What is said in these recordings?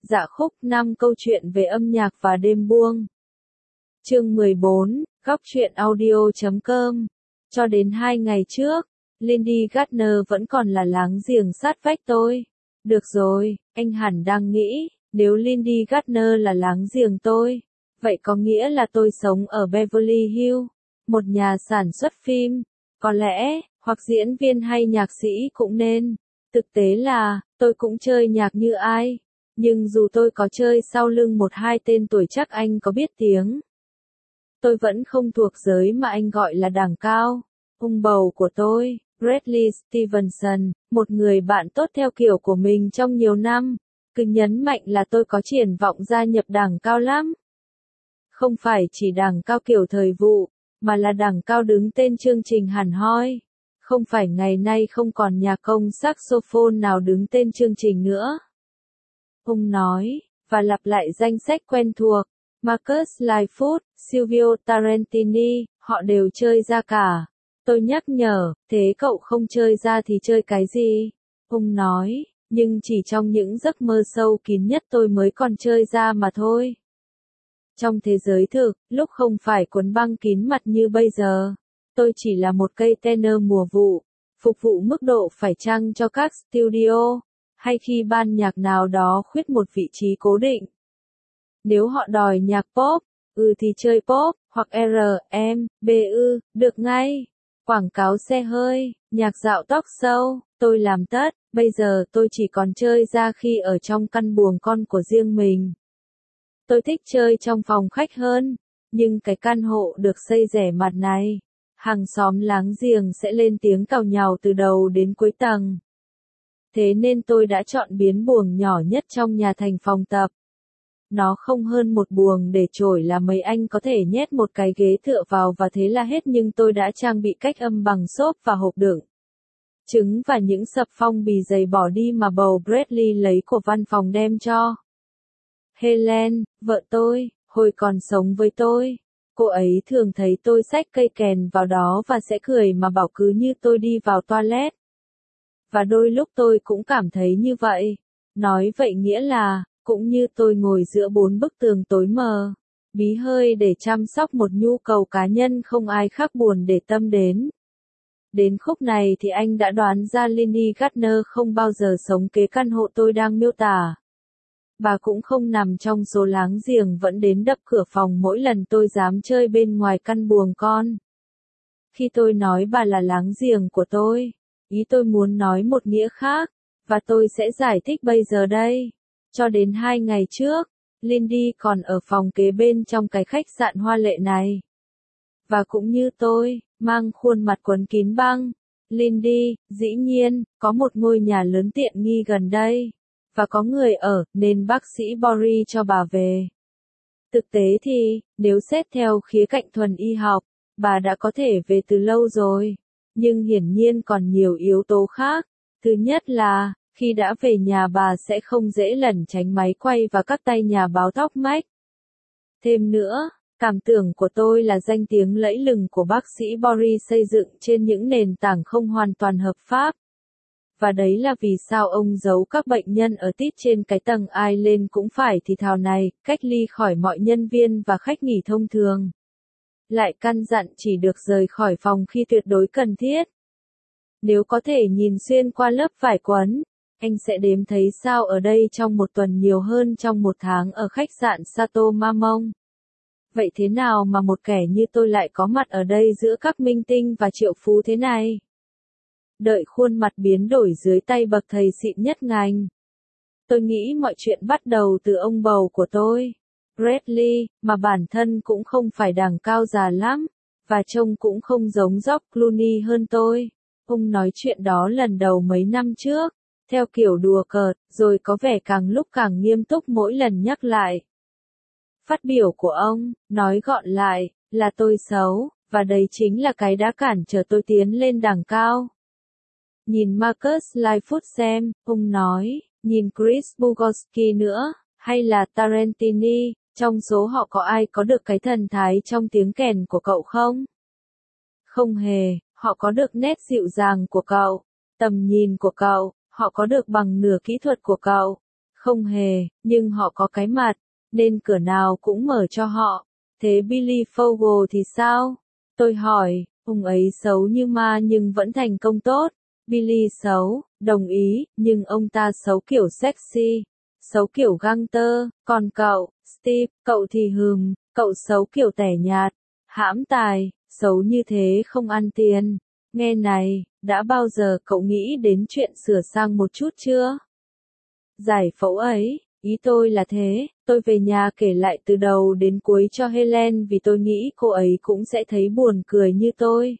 Dạ khúc 5 câu chuyện về âm nhạc và đêm buông. Chương 14, góc truyện audio.com. Cho đến 2 ngày trước, Lindy Gardner vẫn còn là láng giềng sát vách tôi. Được rồi, anh hẳn đang nghĩ, nếu Lindy Gardner là láng giềng tôi, vậy có nghĩa là tôi sống ở Beverly Hills, một nhà sản xuất phim, có lẽ, hoặc diễn viên hay nhạc sĩ cũng nên. Thực tế là, tôi cũng chơi nhạc như ai. Nhưng dù tôi có chơi sau lưng một hai tên tuổi chắc anh có biết tiếng, tôi vẫn không thuộc giới mà anh gọi là đẳng cao. Ông bầu của tôi, Bradley Stevenson, một người bạn tốt theo kiểu của mình trong nhiều năm, cứ nhấn mạnh là tôi có triển vọng gia nhập đẳng cao lắm. Không phải chỉ đẳng cao kiểu thời vụ, mà là đẳng cao đứng tên chương trình hẳn hoi. Không phải ngày nay không còn nhạc công saxophone nào đứng tên chương trình nữa. Ông nói, và lặp lại danh sách quen thuộc, Marcus Lightfoot, Silvio Tarantini, họ đều chơi ra cả. Tôi nhắc nhở, thế cậu không chơi ra thì chơi cái gì? Ông nói, nhưng chỉ trong những giấc mơ sâu kín nhất tôi mới còn chơi ra mà thôi. Trong thế giới thực, lúc không phải cuốn băng kín mặt như bây giờ, tôi chỉ là một cây tenor mùa vụ, phục vụ mức độ phải chăng cho các studio, hay khi ban nhạc nào đó khuyết một vị trí cố định. Nếu họ đòi nhạc pop, thì chơi pop, hoặc R&B, được ngay. Quảng cáo xe hơi, nhạc dạo talk show, tôi làm tất, bây giờ tôi chỉ còn chơi ra khi ở trong căn buồng con của riêng mình. Tôi thích chơi trong phòng khách hơn, nhưng cái căn hộ được xây rẻ mạt này, hàng xóm láng giềng sẽ lên tiếng càu nhàu từ đầu đến cuối tầng. Thế nên tôi đã chọn biến buồng nhỏ nhất trong nhà thành phòng tập. Nó không hơn một buồng để trổi là mấy anh có thể nhét một cái ghế tựa vào và thế là hết, nhưng tôi đã trang bị cách âm bằng xốp và hộp đựng trứng và những sập phong bì dày bỏ đi mà bầu Bradley lấy của văn phòng đem cho Helen, vợ tôi, hồi còn sống với tôi. Cô ấy thường thấy tôi xách cây kèn vào đó và sẽ cười mà bảo cứ như tôi đi vào toilet. Và đôi lúc tôi cũng cảm thấy như vậy. Nói vậy nghĩa là, cũng như tôi ngồi giữa 4 bức tường tối mờ, bí hơi để chăm sóc một nhu cầu cá nhân không ai khác buồn để tâm đến. Đến khúc này thì anh đã đoán ra Lindy Gardner không bao giờ sống kế căn hộ tôi đang miêu tả. Bà cũng không nằm trong số láng giềng vẫn đến đập cửa phòng mỗi lần tôi dám chơi bên ngoài căn buồng con. Khi tôi nói bà là láng giềng của tôi, ý tôi muốn nói một nghĩa khác, và tôi sẽ giải thích bây giờ đây. Cho đến 2 ngày trước, Lindy còn ở phòng kế bên trong cái khách sạn hoa lệ này. Và cũng như tôi, mang khuôn mặt quấn kín băng, Lindy, dĩ nhiên, có một ngôi nhà lớn tiện nghi gần đây. Và có người ở, nên bác sĩ Boris cho bà về. Thực tế thì, nếu xét theo khía cạnh thuần y học, bà đã có thể về từ lâu rồi. Nhưng hiển nhiên còn nhiều yếu tố khác. Thứ nhất là, khi đã về nhà bà sẽ không dễ lẩn tránh máy quay và các tay nhà báo tóc mách. Thêm nữa, cảm tưởng của tôi là danh tiếng lẫy lừng của bác sĩ Boris xây dựng trên những nền tảng không hoàn toàn hợp pháp. Và đấy là vì sao ông giấu các bệnh nhân ở tít trên cái tầng ai lên cũng phải thì thào này, cách ly khỏi mọi nhân viên và khách nghỉ thông thường. Lại căn dặn chỉ được rời khỏi phòng khi tuyệt đối cần thiết. Nếu có thể nhìn xuyên qua lớp vải quấn, anh sẽ đếm thấy sao ở đây trong một tuần nhiều hơn trong một tháng ở khách sạn Chateau Marmont. Vậy thế nào mà một kẻ như tôi lại có mặt ở đây giữa các minh tinh và triệu phú thế này? Đợi khuôn mặt biến đổi dưới tay bậc thầy xịn nhất ngành. Tôi nghĩ mọi chuyện bắt đầu từ ông bầu của tôi, Bradley, mà bản thân cũng không phải đẳng cao già lắm, và trông cũng không giống George Clooney hơn tôi. Ông nói chuyện đó lần đầu mấy năm trước, theo kiểu đùa cợt, rồi có vẻ càng lúc càng nghiêm túc mỗi lần nhắc lại. Phát biểu của ông, nói gọn lại, là tôi xấu, và đấy chính là cái đã cản trở tôi tiến lên đẳng cao. Nhìn Marcus Lightfoot xem, ông nói, nhìn Chris Bukowski nữa, hay là Tarantini, trong số họ có ai có được cái thần thái trong tiếng kèn của cậu không? Không hề, họ có được nét dịu dàng của cậu, tầm nhìn của cậu, họ có được bằng nửa kỹ thuật của cậu. Không hề, nhưng họ có cái mặt, nên cửa nào cũng mở cho họ. Thế Billy Fogel thì sao? Tôi hỏi, ông ấy xấu như ma nhưng vẫn thành công tốt. Billy xấu, đồng ý, nhưng ông ta xấu kiểu sexy, xấu kiểu gangster, còn cậu, Steve, cậu thì cậu xấu kiểu tẻ nhạt, hãm tài, xấu như thế không ăn tiền. Nghe này, đã bao giờ cậu nghĩ đến chuyện sửa sang một chút chưa? Giải phẫu ấy, ý tôi là thế, tôi về nhà kể lại từ đầu đến cuối cho Helen vì tôi nghĩ cô ấy cũng sẽ thấy buồn cười như tôi.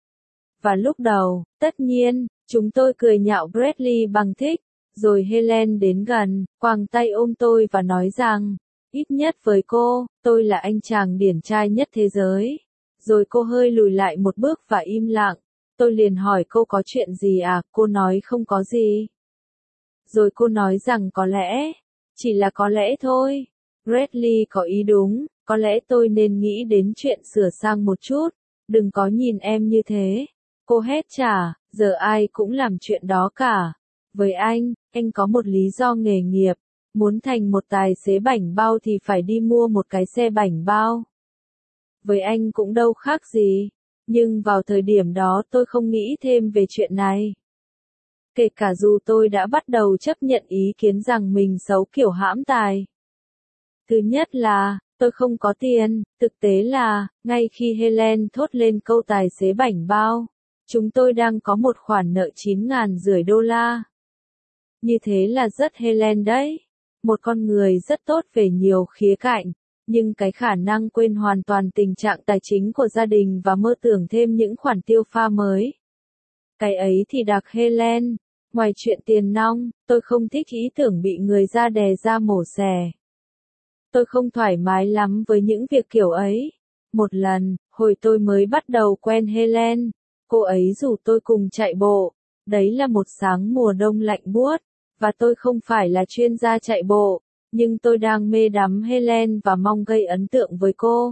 Và lúc đầu, tất nhiên, chúng tôi cười nhạo Bradley bằng thích, rồi Helen đến gần, quàng tay ôm tôi và nói rằng, ít nhất với cô, tôi là anh chàng điển trai nhất thế giới. Rồi cô hơi lùi lại một bước và im lặng. Tôi liền hỏi cô có chuyện gì à, cô nói không có gì. Rồi cô nói rằng có lẽ, chỉ là có lẽ thôi. Bradley có ý đúng, có lẽ tôi nên nghĩ đến chuyện sửa sang một chút, đừng có nhìn em như thế. Cô hét trả, giờ ai cũng làm chuyện đó cả. Với anh có một lý do nghề nghiệp, muốn thành một tài xế bảnh bao thì phải đi mua một cái xe bảnh bao. Với anh cũng đâu khác gì, nhưng vào thời điểm đó tôi không nghĩ thêm về chuyện này. Kể cả dù tôi đã bắt đầu chấp nhận ý kiến rằng mình xấu kiểu hãm tài. Thứ nhất là, tôi không có tiền, thực tế là, ngay khi Helen thốt lên câu tài xế bảnh bao, chúng tôi đang có một khoản nợ $9,500. Như thế là rất Helen đấy. Một con người rất tốt về nhiều khía cạnh, nhưng cái khả năng quên hoàn toàn tình trạng tài chính của gia đình và mơ tưởng thêm những khoản tiêu pha mới. Cái ấy thì đặc Helen. Ngoài chuyện tiền nong, tôi không thích ý tưởng bị người ta đè ra mổ xẻ. Tôi không thoải mái lắm với những việc kiểu ấy. Một lần, hồi tôi mới bắt đầu quen Helen, cô ấy rủ tôi cùng chạy bộ. Đấy là một sáng mùa đông lạnh buốt, và tôi không phải là chuyên gia chạy bộ, nhưng tôi đang mê đắm Helen và mong gây ấn tượng với cô.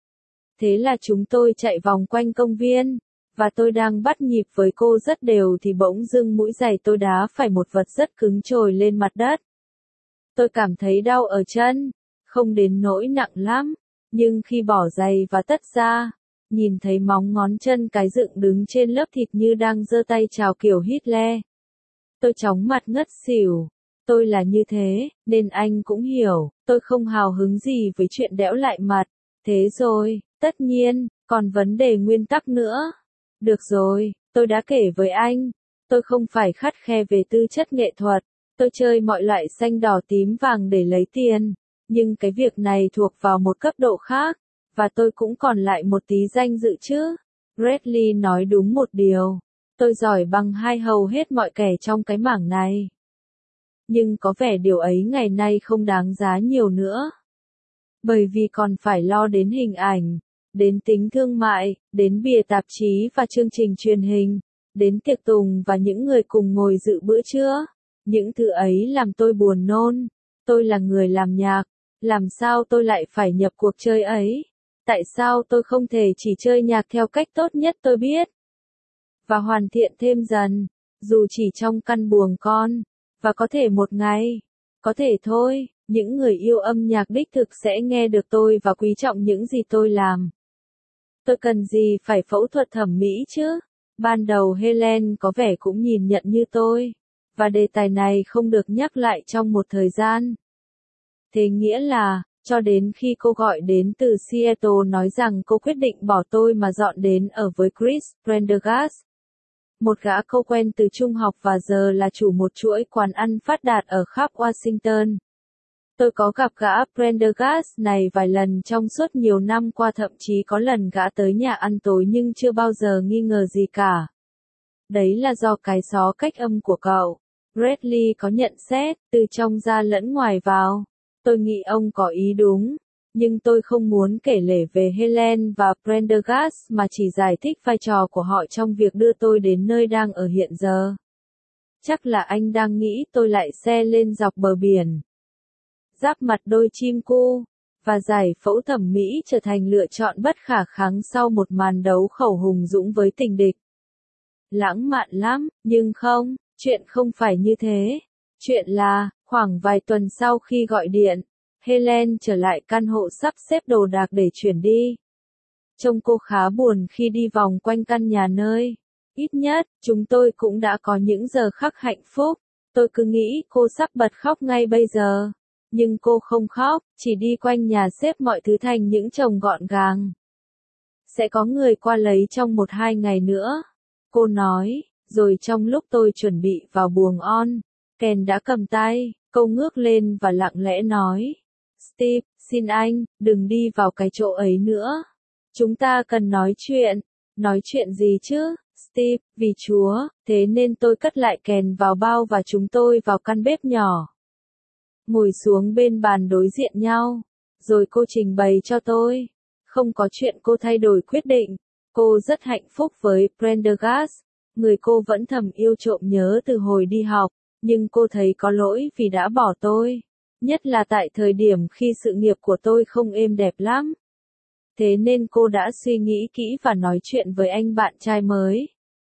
Thế là chúng tôi chạy vòng quanh công viên, và tôi đang bắt nhịp với cô rất đều thì bỗng dưng mũi giày tôi đá phải một vật rất cứng trồi lên mặt đất. Tôi cảm thấy đau ở chân, không đến nỗi nặng lắm, nhưng khi bỏ giày và tất ra, nhìn thấy móng ngón chân cái dựng đứng trên lớp thịt như đang giơ tay chào kiểu Hitler. Tôi chóng mặt ngất xỉu. Tôi là như thế, nên anh cũng hiểu, tôi không hào hứng gì với chuyện đẽo lại mặt. Thế rồi, tất nhiên, còn vấn đề nguyên tắc nữa. Được rồi, tôi đã kể với anh. Tôi không phải khắt khe về tư chất nghệ thuật. Tôi chơi mọi loại xanh đỏ tím vàng để lấy tiền. Nhưng cái việc này thuộc vào một cấp độ khác. Và tôi cũng còn lại một tí danh dự chứ. Bradley nói đúng một điều. Tôi giỏi bằng hai hầu hết mọi kẻ trong cái mảng này. Nhưng có vẻ điều ấy ngày nay không đáng giá nhiều nữa. Bởi vì còn phải lo đến hình ảnh, đến tính thương mại, đến bìa tạp chí và chương trình truyền hình, đến tiệc tùng và những người cùng ngồi dự bữa trưa. Những thứ ấy làm tôi buồn nôn. Tôi là người làm nhạc, làm sao tôi lại phải nhập cuộc chơi ấy? Tại sao tôi không thể chỉ chơi nhạc theo cách tốt nhất tôi biết? Và hoàn thiện thêm dần, dù chỉ trong căn buồng con, và có thể một ngày, có thể thôi, những người yêu âm nhạc đích thực sẽ nghe được tôi và quý trọng những gì tôi làm. Tôi cần gì phải phẫu thuật thẩm mỹ chứ? Ban đầu Helen có vẻ cũng nhìn nhận như tôi, và đề tài này không được nhắc lại trong một thời gian. Thế nghĩa là, cho đến khi cô gọi đến từ Seattle nói rằng cô quyết định bỏ tôi mà dọn đến ở với Chris Prendergast, một gã cô quen từ trung học và giờ là chủ một chuỗi quán ăn phát đạt ở khắp Washington. Tôi có gặp gã Prendergast này vài lần trong suốt nhiều năm qua, thậm chí có lần gã tới nhà ăn tối nhưng chưa bao giờ nghi ngờ gì cả. Đấy là do cái xó cách âm của cậu. Bradley có nhận xét, từ trong ra lẫn ngoài vào. Tôi nghĩ ông có ý đúng, nhưng tôi không muốn kể lể về Helen và Prendergast mà chỉ giải thích vai trò của họ trong việc đưa tôi đến nơi đang ở hiện giờ. Chắc là anh đang nghĩ tôi lại xe lên dọc bờ biển, giáp mặt đôi chim cu, và giải phẫu thẩm mỹ trở thành lựa chọn bất khả kháng sau một màn đấu khẩu hùng dũng với tình địch. Lãng mạn lắm, nhưng không, chuyện không phải như thế. Chuyện là, Khoảng vài tuần sau khi gọi điện, Helen trở lại căn hộ sắp xếp đồ đạc để chuyển đi. Trông cô khá buồn khi đi vòng quanh căn nhà nơi, ít nhất, chúng tôi cũng đã có những giờ khắc hạnh phúc. Tôi cứ nghĩ cô sắp bật khóc ngay bây giờ. Nhưng cô không khóc, chỉ đi quanh nhà xếp mọi thứ thành những chồng gọn gàng. Sẽ có người qua lấy trong 1-2 ngày nữa. Cô nói, rồi trong lúc tôi chuẩn bị vào buồng on, Ken đã cầm tay, cô ngước lên và lặng lẽ nói. Steve, xin anh, đừng đi vào cái chỗ ấy nữa. Chúng ta cần nói chuyện. Nói chuyện gì chứ, Steve, vì Chúa, thế nên tôi cất lại Ken vào bao và chúng tôi vào căn bếp nhỏ. Ngồi xuống bên bàn đối diện nhau, rồi cô trình bày cho tôi. Không có chuyện cô thay đổi quyết định. Cô rất hạnh phúc với Prendergast, người cô vẫn thầm yêu trộm nhớ từ hồi đi học, nhưng cô thấy có lỗi vì đã bỏ tôi. Nhất là tại thời điểm khi sự nghiệp của tôi không êm đẹp lắm. Thế nên cô đã suy nghĩ kỹ và nói chuyện với anh bạn trai mới.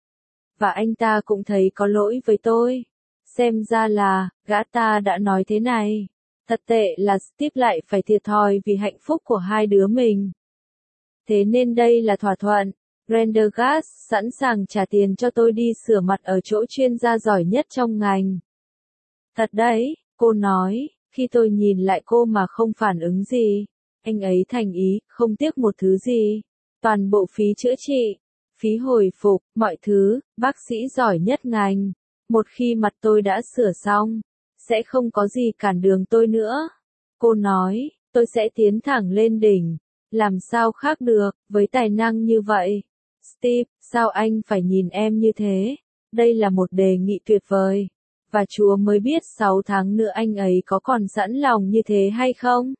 Và anh ta cũng thấy có lỗi với tôi. Xem ra là, gã ta đã nói thế này. Thật tệ là Steve lại phải thiệt thòi vì hạnh phúc của hai đứa mình. Thế nên đây là thỏa thuận. Prendergast sẵn sàng trả tiền cho tôi đi sửa mặt ở chỗ chuyên gia giỏi nhất trong ngành. Thật đấy, cô nói, khi tôi nhìn lại cô mà không phản ứng gì. Anh ấy thành ý, không tiếc một thứ gì. Toàn bộ phí chữa trị, phí hồi phục, mọi thứ, bác sĩ giỏi nhất ngành. Một khi mặt tôi đã sửa xong, sẽ không có gì cản đường tôi nữa. Cô nói, tôi sẽ tiến thẳng lên đỉnh. Làm sao khác được, với tài năng như vậy. Steve, sao anh phải nhìn em như thế? Đây là một đề nghị tuyệt vời. Và Chúa mới biết 6 tháng nữa anh ấy có còn sẵn lòng như thế hay không?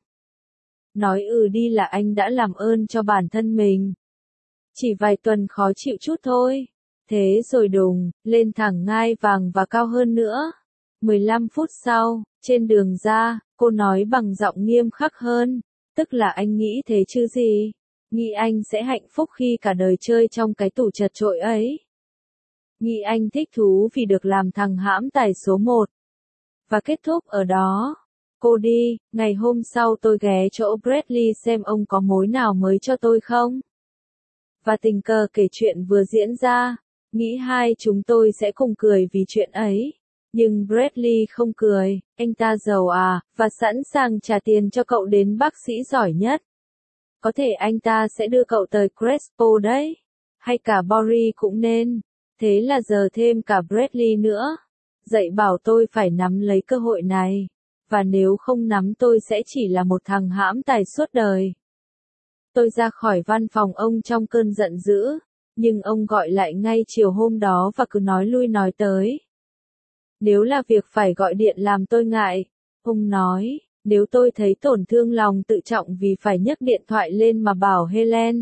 Nói đi là anh đã làm ơn cho bản thân mình. Chỉ vài tuần khó chịu chút thôi. Thế rồi đùng, lên thẳng ngai vàng và cao hơn nữa. 15 phút sau, trên đường ra, cô nói bằng giọng nghiêm khắc hơn. Tức là anh nghĩ thế chứ gì? Nghĩ anh sẽ hạnh phúc khi cả đời chơi trong cái tủ chật chội ấy. Nghĩ anh thích thú vì được làm thằng hãm tài số 1. Và kết thúc ở đó. Cô đi, ngày hôm sau tôi ghé chỗ Bradley xem ông có mối nào mới cho tôi không. Và tình cờ kể chuyện vừa diễn ra. Nghĩ hai chúng tôi sẽ cùng cười vì chuyện ấy. Nhưng Bradley không cười, anh ta giàu và sẵn sàng trả tiền cho cậu đến bác sĩ giỏi nhất. Có thể anh ta sẽ đưa cậu tới Crespo đấy. Hay cả Bory cũng nên. Thế là giờ thêm cả Bradley nữa. Dạy bảo tôi phải nắm lấy cơ hội này. Và nếu không nắm tôi sẽ chỉ là một thằng hãm tài suốt đời. Tôi ra khỏi văn phòng ông trong cơn giận dữ. Nhưng ông gọi lại ngay chiều hôm đó và cứ nói lui nói tới. Nếu là việc phải gọi điện làm tôi ngại. Ông nói, nếu tôi thấy tổn thương lòng tự trọng vì phải nhấc điện thoại lên mà bảo Helen.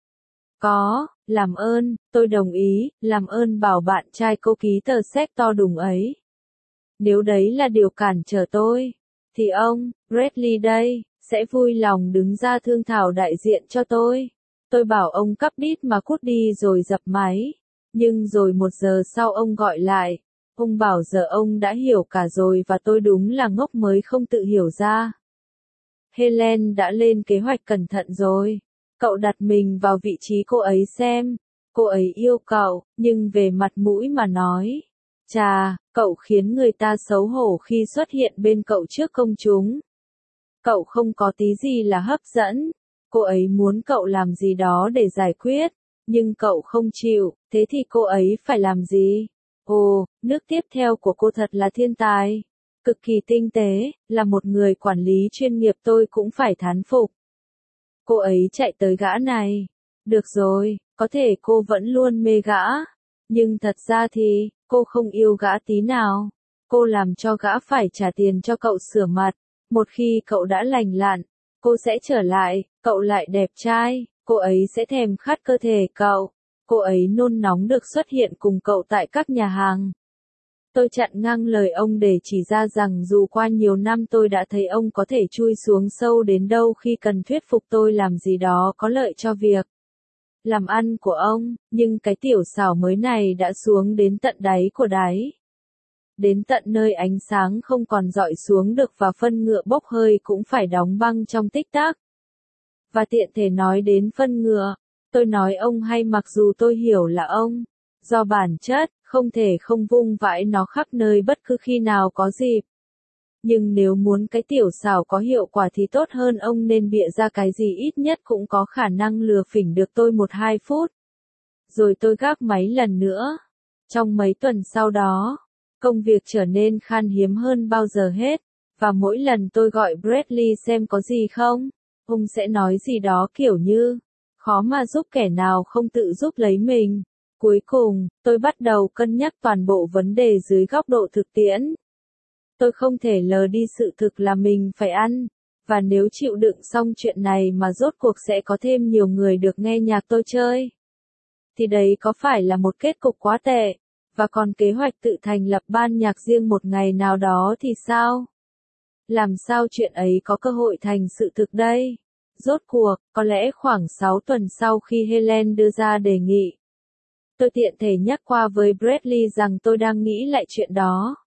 Có, làm ơn, tôi đồng ý, làm ơn bảo bạn trai cô ký tờ séc to đùng ấy. Nếu đấy là điều cản trở tôi, thì ông, Bradley đây, sẽ vui lòng đứng ra thương thảo đại diện cho tôi. Tôi bảo ông cắp đít mà cút đi rồi dập máy. Nhưng rồi 1 giờ sau ông gọi lại. Ông bảo giờ ông đã hiểu cả rồi và tôi đúng là ngốc mới không tự hiểu ra. Helen đã lên kế hoạch cẩn thận rồi. Cậu đặt mình vào vị trí cô ấy xem. Cô ấy yêu cậu, nhưng về mặt mũi mà nói. Chà, cậu khiến người ta xấu hổ khi xuất hiện bên cậu trước công chúng. Cậu không có tí gì là hấp dẫn. Cô ấy muốn cậu làm gì đó để giải quyết. Nhưng cậu không chịu, thế thì cô ấy phải làm gì? Ồ, nước tiếp theo của cô thật là thiên tài. Cực kỳ tinh tế, là một người quản lý chuyên nghiệp tôi cũng phải thán phục. Cô ấy chạy tới gã này. Được rồi, có thể cô vẫn luôn mê gã. Nhưng thật ra thì, cô không yêu gã tí nào. Cô làm cho gã phải trả tiền cho cậu sửa mặt. Một khi cậu đã lành lặn, cô sẽ trở lại, cậu lại đẹp trai, cô ấy sẽ thèm khát cơ thể cậu. Cô ấy nôn nóng được xuất hiện cùng cậu tại các nhà hàng. Tôi chặn ngang lời ông để chỉ ra rằng dù qua nhiều năm tôi đã thấy ông có thể chui xuống sâu đến đâu khi cần thuyết phục tôi làm gì đó có lợi cho việc làm ăn của ông, nhưng cái tiểu xảo mới này đã xuống đến tận đáy của đáy. đến tận nơi ánh sáng không còn dọi xuống được và phân ngựa bốc hơi cũng phải đóng băng trong tích tắc. Và tiện thể nói đến phân ngựa, tôi nói ông hay mặc dù tôi hiểu là ông, do bản chất, không thể không vung vãi nó khắp nơi bất cứ khi nào có dịp. Nhưng nếu muốn cái tiểu xảo có hiệu quả thì tốt hơn ông nên bịa ra cái gì ít nhất cũng có khả năng lừa phỉnh được tôi 1-2 phút. Rồi tôi gác máy lần nữa. Trong mấy tuần sau đó, công việc trở nên khan hiếm hơn bao giờ hết, và mỗi lần tôi gọi Bradley xem có gì không, ông sẽ nói gì đó kiểu như, khó mà giúp kẻ nào không tự giúp lấy mình. Cuối cùng, tôi bắt đầu cân nhắc toàn bộ vấn đề dưới góc độ thực tiễn. Tôi không thể lờ đi sự thực là mình phải ăn, và nếu chịu đựng xong chuyện này mà rốt cuộc sẽ có thêm nhiều người được nghe nhạc tôi chơi, thì đấy có phải là một kết cục quá tệ, và còn kế hoạch tự thành lập ban nhạc riêng một ngày nào đó thì sao? Làm sao chuyện ấy có cơ hội thành sự thực đây? Rốt cuộc, có lẽ khoảng 6 tuần sau khi Helen đưa ra đề nghị, tôi tiện thể nhắc qua với Bradley rằng tôi đang nghĩ lại chuyện đó.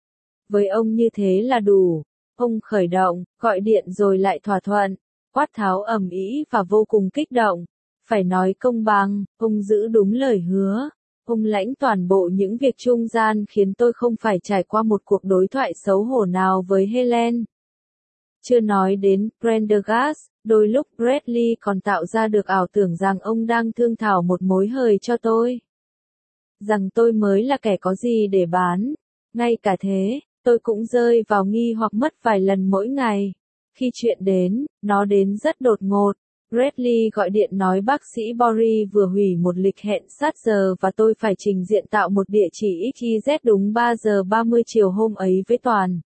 Với ông như thế là đủ. Ông khởi động, gọi điện rồi lại thỏa thuận, quát tháo ầm ĩ và vô cùng kích động. Phải nói công bằng, ông giữ đúng lời hứa. Ông lãnh toàn bộ những việc trung gian khiến tôi không phải trải qua một cuộc đối thoại xấu hổ nào với Helen. Chưa nói đến Prendergast, đôi lúc Bradley còn tạo ra được ảo tưởng rằng ông đang thương thảo một mối hời cho tôi. Rằng tôi mới là kẻ có gì để bán. Ngay cả thế, tôi cũng rơi vào nghi hoặc mất vài lần mỗi ngày. Khi chuyện đến, nó đến rất đột ngột. Bradley gọi điện nói bác sĩ Bory vừa hủy một lịch hẹn sát giờ và tôi phải trình diện tạo một địa chỉ XYZ đúng 3 giờ 30 chiều hôm ấy với toàn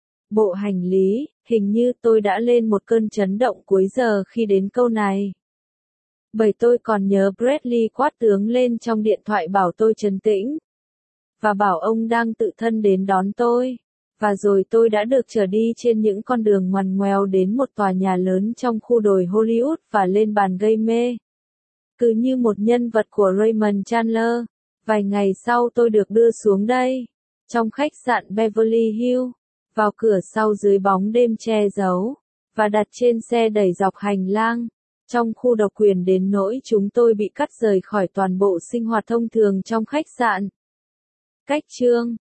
bộ hành lý. Hình như tôi đã lên một cơn chấn động cuối giờ khi đến câu này. Bởi tôi còn nhớ Bradley quát tướng lên trong điện thoại bảo tôi trấn tĩnh. Và bảo ông đang tự thân đến đón tôi. Và rồi tôi đã được chở đi trên những con đường ngoằn ngoèo đến một tòa nhà lớn trong khu đồi Hollywood và lên bàn gây mê. Cứ như một nhân vật của Raymond Chandler. Vài ngày sau tôi được đưa xuống đây. Trong khách sạn Beverly Hills. Vào cửa sau dưới bóng đêm che giấu. Và đặt trên xe đẩy dọc hành lang. Trong khu độc quyền đến nỗi chúng tôi bị cắt rời khỏi toàn bộ sinh hoạt thông thường trong khách sạn. Cách chương